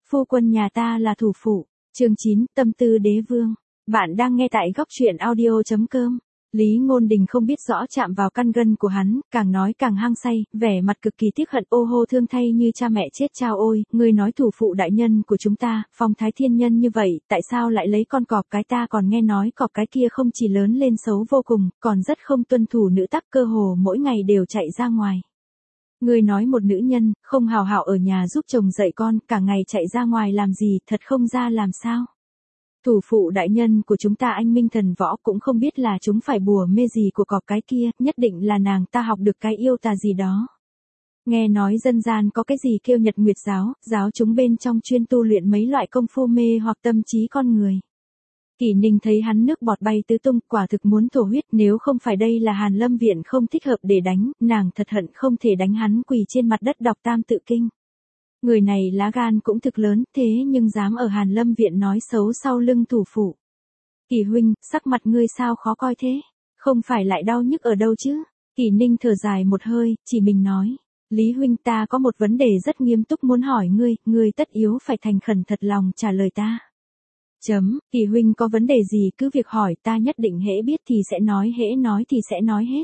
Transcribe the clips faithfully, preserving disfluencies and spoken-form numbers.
Phu quân nhà ta là thủ phụ. Chương chín, tâm tư đế vương. Bạn đang nghe tại góc truyện audio chấm com. Lý Ngôn Đình không biết rõ chạm vào căn gân của hắn, càng nói càng hăng say, vẻ mặt cực kỳ tiếc hận, ô hô thương thay như cha mẹ chết chao ôi, ngươi nói thủ phụ đại nhân của chúng ta, phong thái thiên nhân như vậy, tại sao lại lấy con cọp cái, ta còn nghe nói cọp cái kia không chỉ lớn lên xấu vô cùng, còn rất không tuân thủ nữ tắc, cơ hồ mỗi ngày đều chạy ra ngoài. Ngươi nói một nữ nhân, không hào hảo ở nhà giúp chồng dạy con, cả ngày chạy ra ngoài làm gì, thật không ra làm sao. Thủ phụ đại nhân của chúng ta anh minh thần võ cũng không biết là chúng phải bùa mê gì của cọp cái kia, nhất định là nàng ta học được cái yêu tà gì đó. Nghe nói dân gian có cái gì kêu Nhật Nguyệt giáo, giáo chúng bên trong chuyên tu luyện mấy loại công phu mê hoặc tâm trí con người. Kỷ Ninh thấy hắn nước bọt bay tứ tung, quả thực muốn thổ huyết, nếu không phải đây là Hàn Lâm Viện không thích hợp để đánh, nàng thật hận không thể đánh hắn quỳ trên mặt đất đọc tam tự kinh. Người này lá gan cũng thực lớn, thế nhưng dám ở Hàn Lâm Viện nói xấu sau lưng thủ phụ. Kỷ huynh, sắc mặt ngươi sao khó coi thế? Không phải lại đau nhức ở đâu chứ? Kỷ Ninh thở dài một hơi, chỉ mình nói. Lý huynh, ta có một vấn đề rất nghiêm túc muốn hỏi ngươi, ngươi tất yếu phải thành khẩn thật lòng trả lời ta. Chấm, Kỷ huynh có vấn đề gì cứ việc hỏi, ta nhất định hễ biết thì sẽ nói, hễ nói thì sẽ nói hết.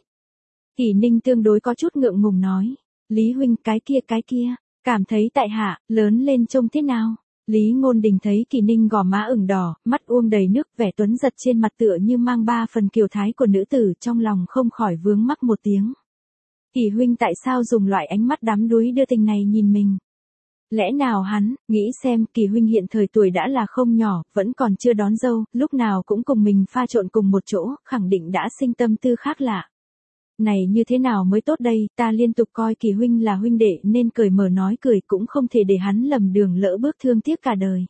Kỷ Ninh tương đối có chút ngượng ngùng nói. Lý huynh, cái kia cái kia. Cảm thấy tại hạ, lớn lên trông thế nào? Lý Ngôn Đình thấy Kỷ Ninh gò má ửng đỏ, mắt uông đầy nước, vẻ tuấn giật trên mặt tựa như mang ba phần kiều thái của nữ tử, trong lòng không khỏi vướng mắc một tiếng. Kỷ huynh tại sao dùng loại ánh mắt đắm đuối đưa tình này nhìn mình? Lẽ nào hắn, nghĩ xem, Kỷ huynh hiện thời tuổi đã là không nhỏ, vẫn còn chưa đón dâu, lúc nào cũng cùng mình pha trộn cùng một chỗ, khẳng định đã sinh tâm tư khác lạ. Này như thế nào mới tốt đây, ta liên tục coi Kỷ huynh là huynh đệ nên cởi mở nói cười, cũng không thể để hắn lầm đường lỡ bước thương tiếc cả đời.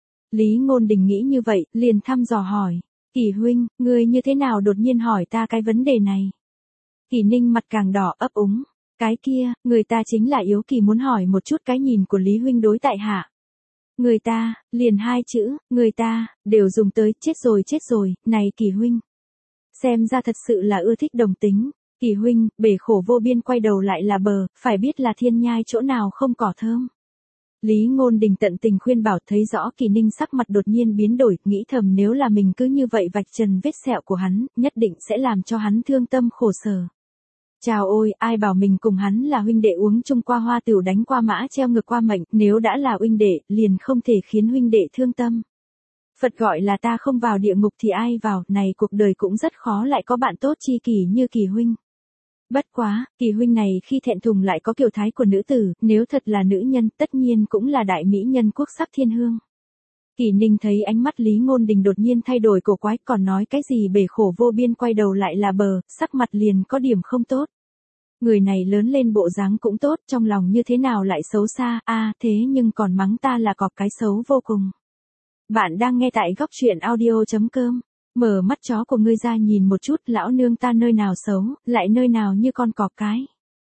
Lý Ngôn Đình nghĩ như vậy, liền thăm dò hỏi. Kỷ huynh, ngươi như thế nào đột nhiên hỏi ta cái vấn đề này? Kỷ Ninh mặt càng đỏ, ấp úng. Cái kia, người ta chính là yếu kỳ muốn hỏi một chút cái nhìn của Lý huynh đối tại hạ. Người ta, liền hai chữ, người ta, đều dùng tới, chết rồi chết rồi, này Kỷ huynh. Xem ra thật sự là ưa thích đồng tính. Kỷ huynh, bể khổ vô biên quay đầu lại là bờ, phải biết là thiên nhai chỗ nào không cỏ thơm. Lý Ngôn Đình tận tình khuyên bảo, thấy rõ Kỷ Ninh sắc mặt đột nhiên biến đổi, nghĩ thầm nếu là mình cứ như vậy vạch trần vết sẹo của hắn, nhất định sẽ làm cho hắn thương tâm khổ sở. Chào ôi, ai bảo mình cùng hắn là huynh đệ uống chung qua hoa tửu đánh qua mã treo ngược qua mệnh, nếu đã là huynh đệ, liền không thể khiến huynh đệ thương tâm. Phật gọi là ta không vào địa ngục thì ai vào, này cuộc đời cũng rất khó lại có bạn tốt tri kỷ như Kỷ huynh. Bất quá, Kỷ huynh này khi thẹn thùng lại có kiều thái của nữ tử, nếu thật là nữ nhân tất nhiên cũng là đại mỹ nhân quốc sắc thiên hương. Kỷ Ninh thấy ánh mắt Lý Ngôn Đình đột nhiên thay đổi cổ quái, còn nói cái gì bể khổ vô biên quay đầu lại là bờ, sắc mặt liền có điểm không tốt. Người này lớn lên bộ dáng cũng tốt, trong lòng như thế nào lại xấu xa, a à, thế nhưng còn mắng ta là cọp cái xấu vô cùng. Bạn đang nghe tại góc truyện audio chấm com. Mở mắt chó của ngươi ra nhìn một chút, lão nương ta nơi nào xấu, lại nơi nào như con cọp cái.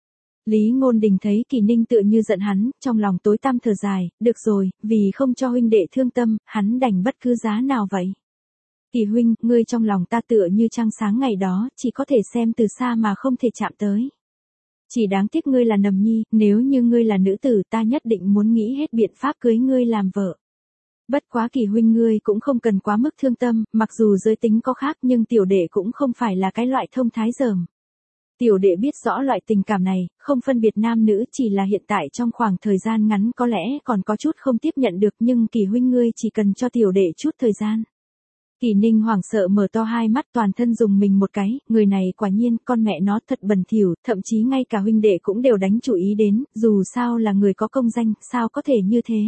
Lý Ngôn Đình thấy Kỷ Ninh tựa như giận hắn, trong lòng tối tăm thở dài, được rồi, vì không cho huynh đệ thương tâm, hắn đành bất cứ giá nào vậy. Kỷ huynh, ngươi trong lòng ta tựa như trăng sáng ngày đó, chỉ có thể xem từ xa mà không thể chạm tới. Chỉ đáng tiếc ngươi là nầm nhi, nếu như ngươi là nữ tử ta nhất định muốn nghĩ hết biện pháp cưới ngươi làm vợ. Bất quá Kỷ huynh ngươi cũng không cần quá mức thương tâm, mặc dù giới tính có khác nhưng tiểu đệ cũng không phải là cái loại thông thái dởm. Tiểu đệ biết rõ loại tình cảm này, không phân biệt nam nữ, chỉ là hiện tại trong khoảng thời gian ngắn có lẽ còn có chút không tiếp nhận được, nhưng Kỷ huynh ngươi chỉ cần cho tiểu đệ chút thời gian. Kỷ Ninh hoảng sợ mở to hai mắt, toàn thân dùng mình một cái, người này quả nhiên con mẹ nó thật bẩn thỉu, thậm chí ngay cả huynh đệ cũng đều đánh chủ ý đến, dù sao là người có công danh, sao có thể như thế.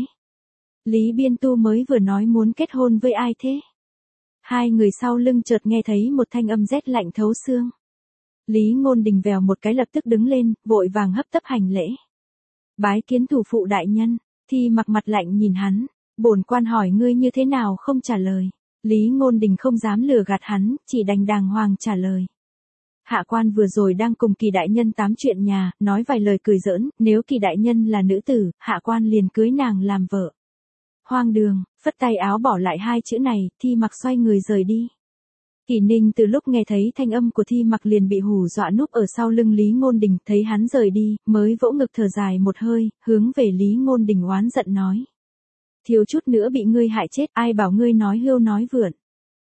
Lý Biên Tu mới vừa nói muốn kết hôn với ai thế? Hai người sau lưng chợt nghe thấy một thanh âm rét lạnh thấu xương. Lý Ngôn Đình vèo một cái lập tức đứng lên, vội vàng hấp tấp hành lễ. Bái kiến thủ phụ đại nhân. Thi Mặc mặt lạnh nhìn hắn, bổn quan hỏi ngươi như thế nào không trả lời. Lý Ngôn Đình không dám lừa gạt hắn, chỉ đành đàng hoàng trả lời. Hạ quan vừa rồi đang cùng Kỳ đại nhân tám chuyện nhà, nói vài lời cười giỡn, nếu Kỳ đại nhân là nữ tử, hạ quan liền cưới nàng làm vợ. Hoang đường, phất tay áo bỏ lại hai chữ này, Thi Mặc xoay người rời đi. Kỷ Ninh từ lúc nghe thấy thanh âm của Thi Mặc liền bị hù dọa núp ở sau lưng Lý Ngôn Đình, thấy hắn rời đi, mới vỗ ngực thở dài một hơi, hướng về Lý Ngôn Đình oán giận nói. Thiếu chút nữa bị ngươi hại chết, ai bảo ngươi nói hưu nói vượn.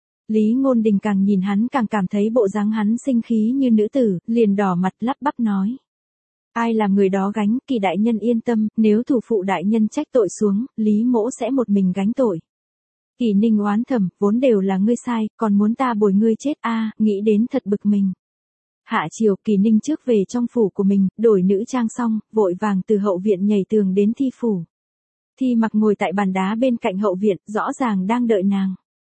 Lý Ngôn Đình càng nhìn hắn càng cảm thấy bộ dáng hắn sinh khí như nữ tử, liền đỏ mặt lắp bắp nói. Ai làm người đó gánh, Kỳ đại nhân yên tâm, nếu thủ phụ đại nhân trách tội xuống, Lý mỗ sẽ một mình gánh tội. Kỳ Ninh oán thầm, vốn đều là ngươi sai, còn muốn ta bồi ngươi chết a, nghĩ đến thật bực mình. Hạ chiều, Kỳ Ninh trước về trong phủ của mình, đổi nữ trang xong, vội vàng từ hậu viện nhảy tường đến Thi phủ. Thi Mặc ngồi tại bàn đá bên cạnh hậu viện, rõ ràng đang đợi nàng.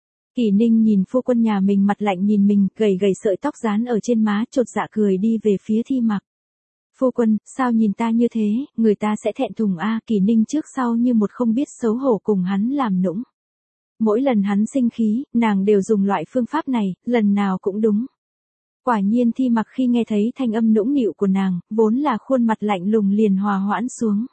Kỳ Ninh nhìn phu quân nhà mình mặt lạnh nhìn mình, gầy gầy sợi tóc dán ở trên má, chột dạ cười đi về phía Thi Mặc. Phu quân, sao nhìn ta như thế, người ta sẽ thẹn thùng a. Kỳ Ninh trước sau như một không biết xấu hổ cùng hắn làm nũng. Mỗi lần hắn sinh khí, nàng đều dùng loại phương pháp này, lần nào cũng đúng. Quả nhiên Thi Mặc khi nghe thấy thanh âm nũng nịu của nàng, vốn là khuôn mặt lạnh lùng liền hòa hoãn xuống.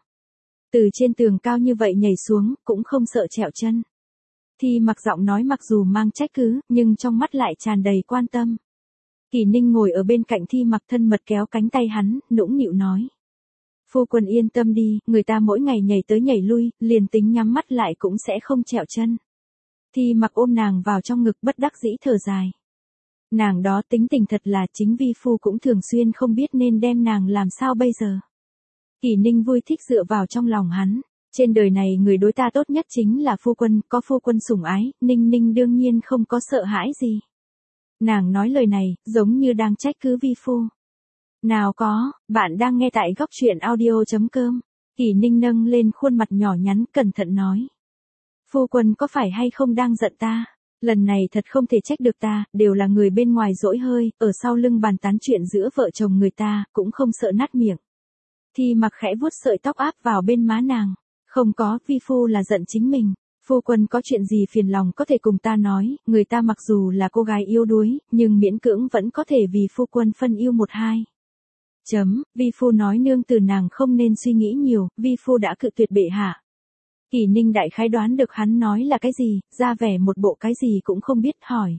Từ trên tường cao như vậy nhảy xuống, cũng không sợ trẹo chân. Thi Mặc giọng nói mặc dù mang trách cứ, nhưng trong mắt lại tràn đầy quan tâm. Kỳ Ninh ngồi ở bên cạnh Thi Mặc thân mật kéo cánh tay hắn, nũng nịu nói. Phu quân yên tâm đi, người ta mỗi ngày nhảy tới nhảy lui, liền tính nhắm mắt lại cũng sẽ không trẹo chân. Thi Mặc ôm nàng vào trong ngực bất đắc dĩ thở dài. Nàng đó tính tình thật là chính vi phu cũng thường xuyên không biết nên đem nàng làm sao bây giờ. Kỳ Ninh vui thích dựa vào trong lòng hắn. Trên đời này người đối ta tốt nhất chính là phu quân, có phu quân sủng ái, Ninh Ninh đương nhiên không có sợ hãi gì. Nàng nói lời này, giống như đang trách cứ vi phu. Nào có, bạn đang nghe tại góc truyện audio chấm com. Kỳ Ninh nâng lên khuôn mặt nhỏ nhắn, cẩn thận nói. Phu quân có phải hay không đang giận ta? Lần này thật không thể trách được ta, đều là người bên ngoài dỗi hơi, ở sau lưng bàn tán chuyện giữa vợ chồng người ta, cũng không sợ nát miệng. Thi Mặc khẽ vuốt sợi tóc áp vào bên má nàng. Không có, vi phu là giận chính mình. Phu quân có chuyện gì phiền lòng có thể cùng ta nói, người ta mặc dù là cô gái yếu đuối, nhưng miễn cưỡng vẫn có thể vì phu quân phân yêu một hai. Chấm, vi phu nói nương từ nàng không nên suy nghĩ nhiều, vi phu đã cự tuyệt bệ hạ. Kỳ Ninh đại khái đoán được hắn nói là cái gì, ra vẻ một bộ cái gì cũng không biết hỏi.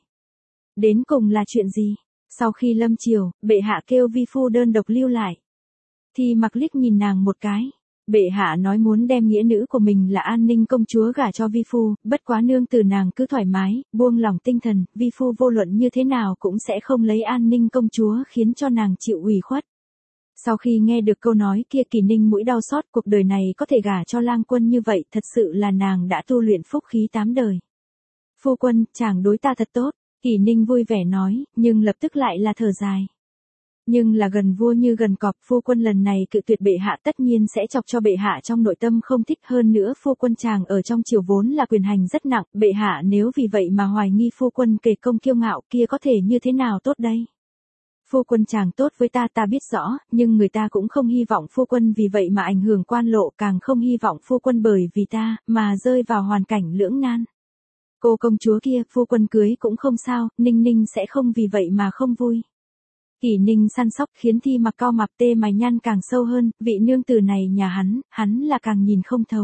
Đến cùng là chuyện gì? Sau khi lâm chiều, bệ hạ kêu vi phu đơn độc lưu lại. Thi Mặc liếc nhìn nàng một cái. Bệ hạ nói muốn đem nghĩa nữ của mình là An Ninh công chúa gả cho vi phu, bất quá nương từ nàng cứ thoải mái, buông lỏng tinh thần, vi phu vô luận như thế nào cũng sẽ không lấy An Ninh công chúa khiến cho nàng chịu ủy khuất. Sau khi nghe được câu nói kia Kỳ Ninh mũi đau xót, cuộc đời này có thể gả cho lang quân như vậy, thật sự là nàng đã tu luyện phúc khí tám đời. Phu quân, chàng đối ta thật tốt, Kỳ Ninh vui vẻ nói, nhưng lập tức lại là thở dài. Nhưng là gần vua như gần cọp, phu quân lần này cự tuyệt bệ hạ tất nhiên sẽ chọc cho bệ hạ trong nội tâm không thích, hơn nữa phu quân chàng ở trong triều vốn là quyền hành rất nặng, bệ hạ nếu vì vậy mà hoài nghi phu quân kể công kiêu ngạo kia có thể như thế nào tốt đây. Phu quân chàng tốt với ta ta biết rõ, nhưng người ta cũng không hy vọng phu quân vì vậy mà ảnh hưởng quan lộ, càng không hy vọng phu quân bởi vì ta, mà rơi vào hoàn cảnh lưỡng nan. Cô công chúa kia, phu quân cưới cũng không sao, Ninh Ninh sẽ không vì vậy mà không vui. Kỳ Ninh săn sóc khiến Thi Mặc cao mập tê mày nhăn càng sâu hơn, vị nương tử này nhà hắn, hắn là càng nhìn không thấu.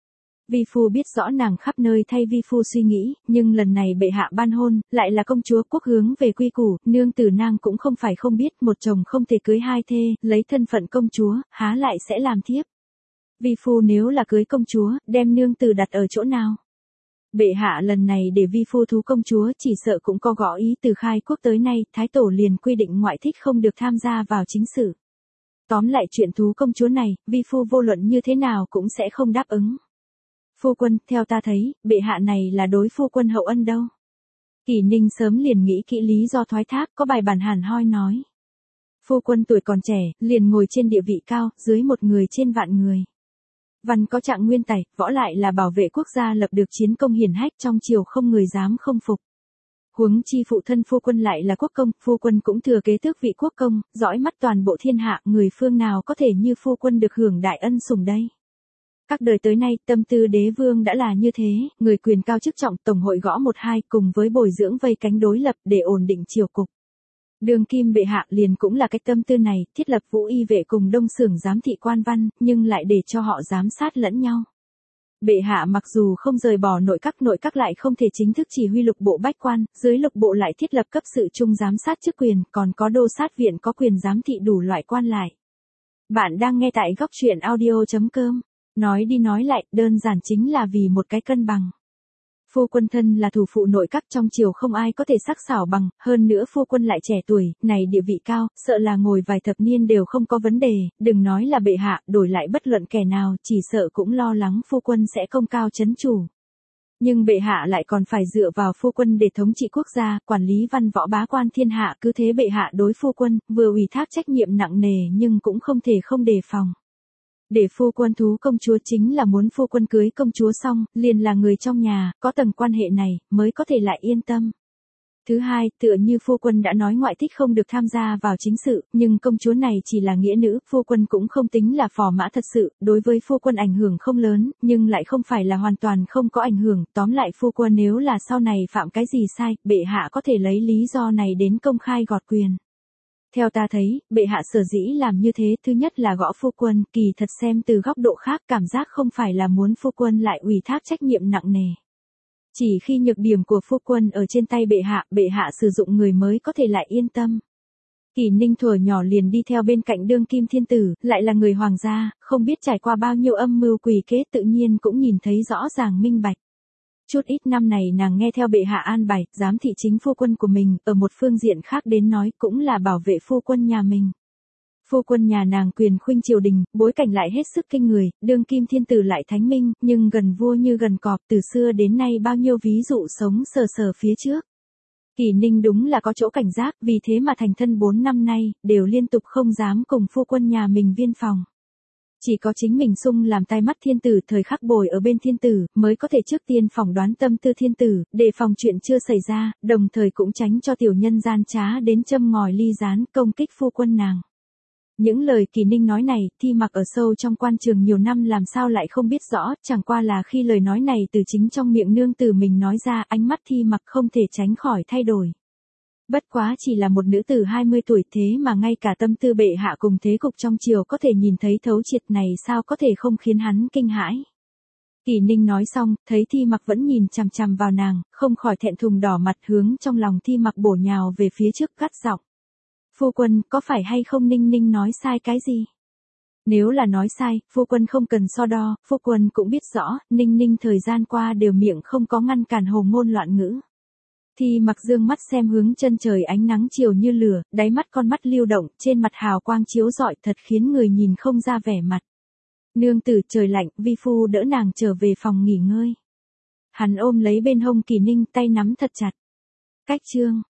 Vi phu biết rõ nàng khắp nơi thay vi phu suy nghĩ, nhưng lần này bệ hạ ban hôn, lại là công chúa quốc hướng về quy củ, nương tử nàng cũng không phải không biết, một chồng không thể cưới hai thê, lấy thân phận công chúa, há lại sẽ làm thiếp. Vi phu nếu là cưới công chúa, đem nương tử đặt ở chỗ nào? Bệ hạ lần này để vi phu thú công chúa chỉ sợ cũng có gõ ý, từ khai quốc tới nay, thái tổ liền quy định ngoại thích không được tham gia vào chính sự. Tóm lại chuyện thú công chúa này, vi phu vô luận như thế nào cũng sẽ không đáp ứng. Phu quân, theo ta thấy, bệ hạ này là đối phu quân hậu ân đâu. Kỳ Ninh sớm liền nghĩ kỹ lý do thoái thác, có bài bản hàn hoi nói. Phu quân tuổi còn trẻ, liền ngồi trên địa vị cao, dưới một người trên vạn người. Văn có trạng nguyên tài, võ lại là bảo vệ quốc gia, lập được chiến công hiển hách, trong triều không người dám không phục. Huống chi phụ thân phu quân lại là quốc công, phu quân cũng thừa kế tước vị quốc công, dõi mắt toàn bộ thiên hạ, người phương nào có thể như phu quân được hưởng đại ân sủng đây. Các đời tới nay, tâm tư đế vương đã là như thế, người quyền cao chức trọng, tổng hội gõ một hai, cùng với bồi dưỡng vây cánh đối lập để ổn định triều cục. Đường kim bệ hạ liền cũng là cái tâm tư này, thiết lập vũ y vệ cùng đông xưởng giám thị quan văn, nhưng lại để cho họ giám sát lẫn nhau. Bệ hạ mặc dù không rời bỏ nội các, nội các lại không thể chính thức chỉ huy lục bộ bách quan, dưới lục bộ lại thiết lập cấp sự trung giám sát chức quyền, còn có đô sát viện có quyền giám thị đủ loại quan lại. Bạn đang nghe tại góc truyện audio chấm com. Nói đi nói lại, đơn giản chính là vì một cái cân bằng. Phu quân thân là thủ phụ nội các trong triều không ai có thể sắc sảo bằng, hơn nữa phu quân lại trẻ tuổi, này địa vị cao, sợ là ngồi vài thập niên đều không có vấn đề, đừng nói là bệ hạ, đổi lại bất luận kẻ nào, chỉ sợ cũng lo lắng phu quân sẽ không cao chấn chủ. Nhưng bệ hạ lại còn phải dựa vào phu quân để thống trị quốc gia, quản lý văn võ bá quan thiên hạ, cứ thế bệ hạ đối phu quân, vừa ủy thác trách nhiệm nặng nề nhưng cũng không thể không đề phòng. Để phu quân thú công chúa chính là muốn phu quân cưới công chúa xong, liền là người trong nhà, có tầng quan hệ này, mới có thể lại yên tâm. Thứ hai, tựa như phu quân đã nói ngoại thích không được tham gia vào chính sự, nhưng công chúa này chỉ là nghĩa nữ, phu quân cũng không tính là phò mã thật sự, đối với phu quân ảnh hưởng không lớn, nhưng lại không phải là hoàn toàn không có ảnh hưởng, tóm lại phu quân nếu là sau này phạm cái gì sai, bệ hạ có thể lấy lý do này đến công khai gọt quyền. Theo ta thấy, bệ hạ sở dĩ làm như thế, thứ nhất là gõ phu quân, kỳ thật xem từ góc độ khác, cảm giác không phải là muốn phu quân lại ủy thác trách nhiệm nặng nề. Chỉ khi nhược điểm của phu quân ở trên tay bệ hạ, bệ hạ sử dụng người mới có thể lại yên tâm. Kỷ Ninh thuở nhỏ liền đi theo bên cạnh đương kim thiên tử, lại là người hoàng gia, không biết trải qua bao nhiêu âm mưu quỷ kế, tự nhiên cũng nhìn thấy rõ ràng minh bạch. Chút ít năm này nàng nghe theo bệ hạ an bài, giám thị chính phu quân của mình, ở một phương diện khác đến nói cũng là bảo vệ phu quân nhà mình. Phu quân nhà nàng quyền khuynh triều đình, bối cảnh lại hết sức kinh người, đương kim thiên tử lại thánh minh, nhưng gần vua như gần cọp, từ xưa đến nay bao nhiêu ví dụ sống sờ sờ phía trước. Kỷ Ninh đúng là có chỗ cảnh giác, vì thế mà thành thân bốn năm nay, đều liên tục không dám cùng phu quân nhà mình viên phòng. Chỉ có chính mình sung làm tai mắt thiên tử, thời khắc bồi ở bên thiên tử, mới có thể trước tiên phỏng đoán tâm tư thiên tử, đề phòng chuyện chưa xảy ra, đồng thời cũng tránh cho tiểu nhân gian trá đến châm ngòi ly gián, công kích phu quân nàng. Những lời Kỷ Ninh nói này, Thi Mặc ở sâu trong quan trường nhiều năm làm sao lại không biết rõ, chẳng qua là khi lời nói này từ chính trong miệng nương tử mình nói ra, ánh mắt Thi Mặc không thể tránh khỏi thay đổi. Bất quá chỉ là một nữ tử hai mươi tuổi thế mà ngay cả tâm tư bệ hạ cùng thế cục trong triều có thể nhìn thấy thấu triệt này, sao có thể không khiến hắn kinh hãi. Kỷ Ninh nói xong, thấy Thi Mặc vẫn nhìn chằm chằm vào nàng, không khỏi thẹn thùng đỏ mặt, hướng trong lòng Thi Mặc bổ nhào về phía trước gắt giọng. Phu quân, có phải hay không Ninh Ninh nói sai cái gì? Nếu là nói sai, phu quân không cần so đo, phu quân cũng biết rõ, Ninh Ninh thời gian qua đều miệng không có ngăn cản hồ ngôn loạn ngữ. Thi Mặc dương mắt xem hướng chân trời, ánh nắng chiều như lửa, đáy mắt con mắt lưu động, trên mặt hào quang chiếu rọi, thật khiến người nhìn không ra vẻ mặt. Nương tử, trời lạnh, vi phu đỡ nàng trở về phòng nghỉ ngơi. Hắn ôm lấy bên hông Kỷ Ninh, tay nắm thật chặt. Cách chương